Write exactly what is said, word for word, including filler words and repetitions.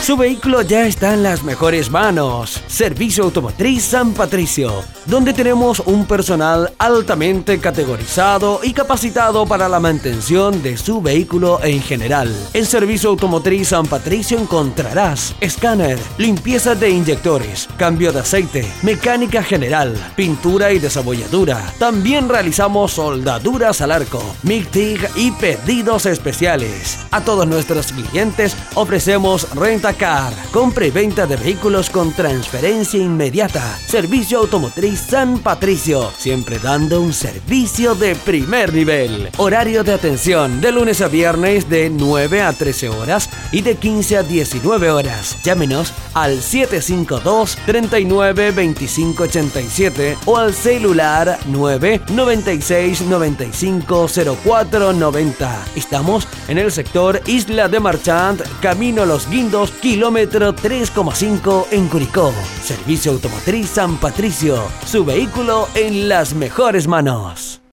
Su vehículo ya está en las mejores manos. Servicio Automotriz San Patricio, donde tenemos un personal altamente categorizado y capacitado para la mantención de su vehículo en general. En Servicio Automotriz San Patricio encontrarás escáner, limpieza de inyectores, cambio de aceite, mecánica general, pintura y desabolladura. También realizamos soldaduras al arco, M I G, T I G y pedidos especiales. A todos nuestros clientes ofrecemos renta car, compra y venta de vehículos con transferencia inmediata. Servicio Automotriz San Patricio, siempre dando un servicio de primer nivel. Horario de atención de lunes a viernes de nueve a trece horas y de quince a diecinueve horas. Llámenos al siete cinco dos, tres nueve dos cinco ocho siete o al celular nueve noventa y seis noventa y cinco cero cuatro noventa. Estamos en el sector Isla de Marchand, Camino Los Guindos, kilómetro tres coma cinco en Curicó. Servicio Automotriz San Patricio, su vehículo en las mejores manos.